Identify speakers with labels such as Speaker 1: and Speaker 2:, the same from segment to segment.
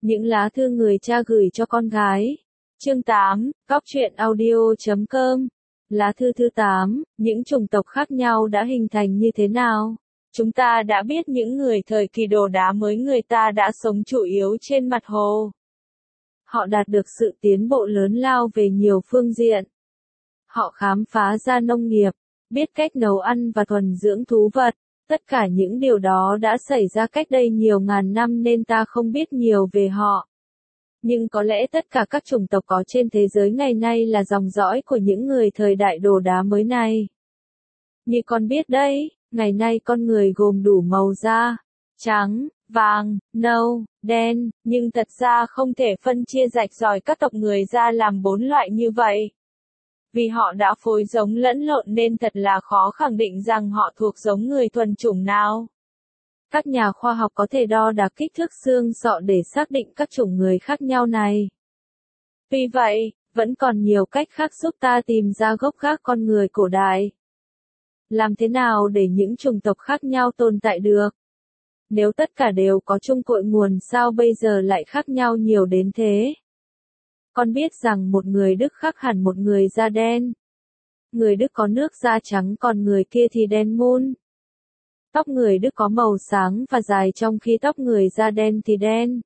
Speaker 1: Những lá thư người cha gửi cho con gái. Chương 8, Góc truyện audio.com. Lá thư thứ 8, những chủng tộc khác nhau đã hình thành như thế nào? Chúng ta đã biết những người thời kỳ đồ đá mới người ta đã sống chủ yếu trên mặt hồ. Họ đạt được sự tiến bộ lớn lao về nhiều phương diện. Họ khám phá ra nông nghiệp, biết cách nấu ăn và thuần dưỡng thú vật. Tất cả những điều đó đã xảy ra cách đây nhiều ngàn năm nên ta không biết nhiều về họ. Nhưng có lẽ tất cả các chủng tộc có trên thế giới ngày nay là dòng dõi của những người thời đại đồ đá mới này. Như con biết đấy, ngày nay con người gồm đủ màu da, trắng, vàng, nâu, đen, nhưng thật ra không thể phân chia rạch ròi các tộc người ra làm 4 loại như vậy. Vì họ đã phối giống lẫn lộn nên thật là khó khẳng định rằng họ thuộc giống người thuần chủng nào. Các nhà khoa học có thể đo đạc kích thước xương sọ để xác định các chủng người khác nhau này. Vì vậy, vẫn còn nhiều cách khác giúp ta tìm ra gốc gác con người cổ đại. Làm thế nào để những chủng tộc khác nhau tồn tại được? Nếu tất cả đều có chung cội nguồn sao bây giờ lại khác nhau nhiều đến thế? Con biết rằng một người Đức khác hẳn một người da đen. Người Đức có nước da trắng còn người kia thì đen mun. Tóc người Đức có màu sáng và dài trong khi tóc người da đen thì đen,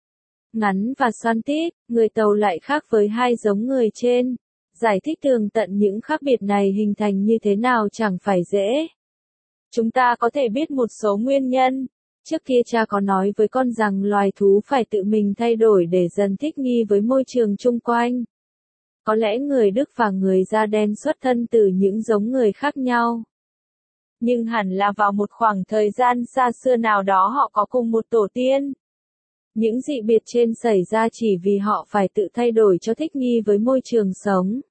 Speaker 1: ngắn và xoăn tít. Người Tàu lại khác với hai giống người trên. Giải thích tường tận những khác biệt này hình thành như thế nào chẳng phải dễ. Chúng ta có thể biết một số nguyên nhân. Trước kia cha có nói với con rằng loài thú phải tự mình thay đổi để dần thích nghi với môi trường chung quanh. Có lẽ người Đức và người da đen xuất thân từ những giống người khác nhau. Nhưng hẳn là vào một khoảng thời gian xa xưa nào đó họ có cùng một tổ tiên. Những dị biệt trên xảy ra chỉ vì họ phải tự thay đổi cho thích nghi với môi trường sống.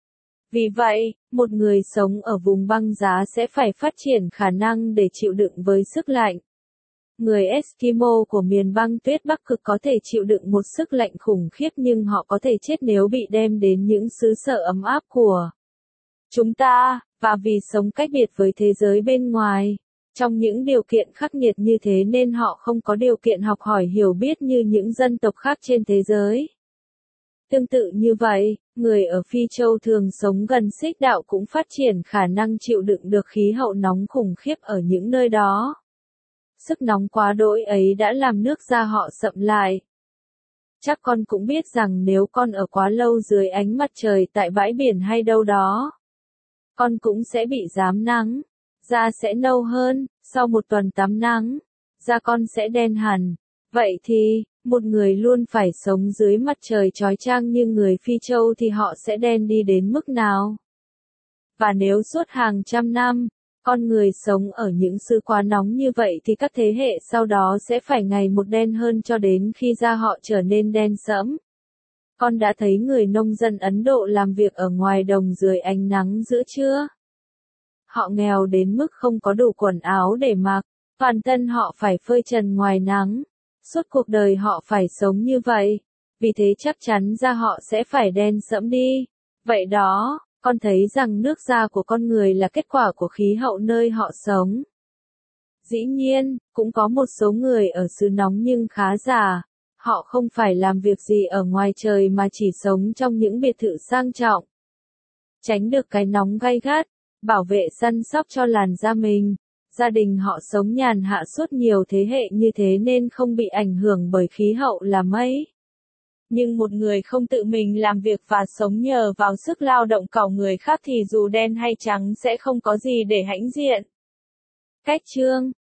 Speaker 1: Vì vậy, một người sống ở vùng băng giá sẽ phải phát triển khả năng để chịu đựng với sức lạnh. Người Eskimo của miền băng tuyết Bắc Cực có thể chịu đựng một sức lạnh khủng khiếp nhưng họ có thể chết nếu bị đem đến những xứ sở ấm áp của chúng ta, và vì sống cách biệt với thế giới bên ngoài. Trong những điều kiện khắc nghiệt như thế nên họ không có điều kiện học hỏi hiểu biết như những dân tộc khác trên thế giới. Tương tự như vậy, người ở Phi Châu thường sống gần xích đạo cũng phát triển khả năng chịu đựng được khí hậu nóng khủng khiếp ở những nơi đó. Sức nóng quá đỗi ấy đã làm nước da họ sậm lại. Chắc con cũng biết rằng nếu con ở quá lâu dưới ánh mặt trời tại bãi biển hay đâu đó, con cũng sẽ bị rám nắng. Da sẽ nâu hơn, sau một tuần tắm nắng, da con sẽ đen hẳn. Vậy thì, một người luôn phải sống dưới mặt trời chói chang như người Phi Châu thì họ sẽ đen đi đến mức nào? Và nếu suốt hàng trăm năm, con người sống ở những xứ quá nóng như vậy thì các thế hệ sau đó sẽ phải ngày một đen hơn cho đến khi da họ trở nên đen sẫm. Con đã thấy người nông dân Ấn Độ làm việc ở ngoài đồng dưới ánh nắng giữa trưa. Họ nghèo đến mức không có đủ quần áo để mặc, toàn thân họ phải phơi trần ngoài nắng. Suốt cuộc đời họ phải sống như vậy, vì thế chắc chắn da họ sẽ phải đen sẫm đi. Vậy đó, con thấy rằng nước da của con người là kết quả của khí hậu nơi họ sống. Dĩ nhiên, cũng có một số người ở xứ nóng nhưng khá già. Họ không phải làm việc gì ở ngoài trời mà chỉ sống trong những biệt thự sang trọng. Tránh được cái nóng gay gắt, bảo vệ săn sóc cho làn da mình. Gia đình họ sống nhàn hạ suốt nhiều thế hệ như thế nên không bị ảnh hưởng bởi khí hậu là mấy. Nhưng một người không tự mình làm việc và sống nhờ vào sức lao động của người khác thì dù đen hay trắng sẽ không có gì để hãnh diện. Cách chương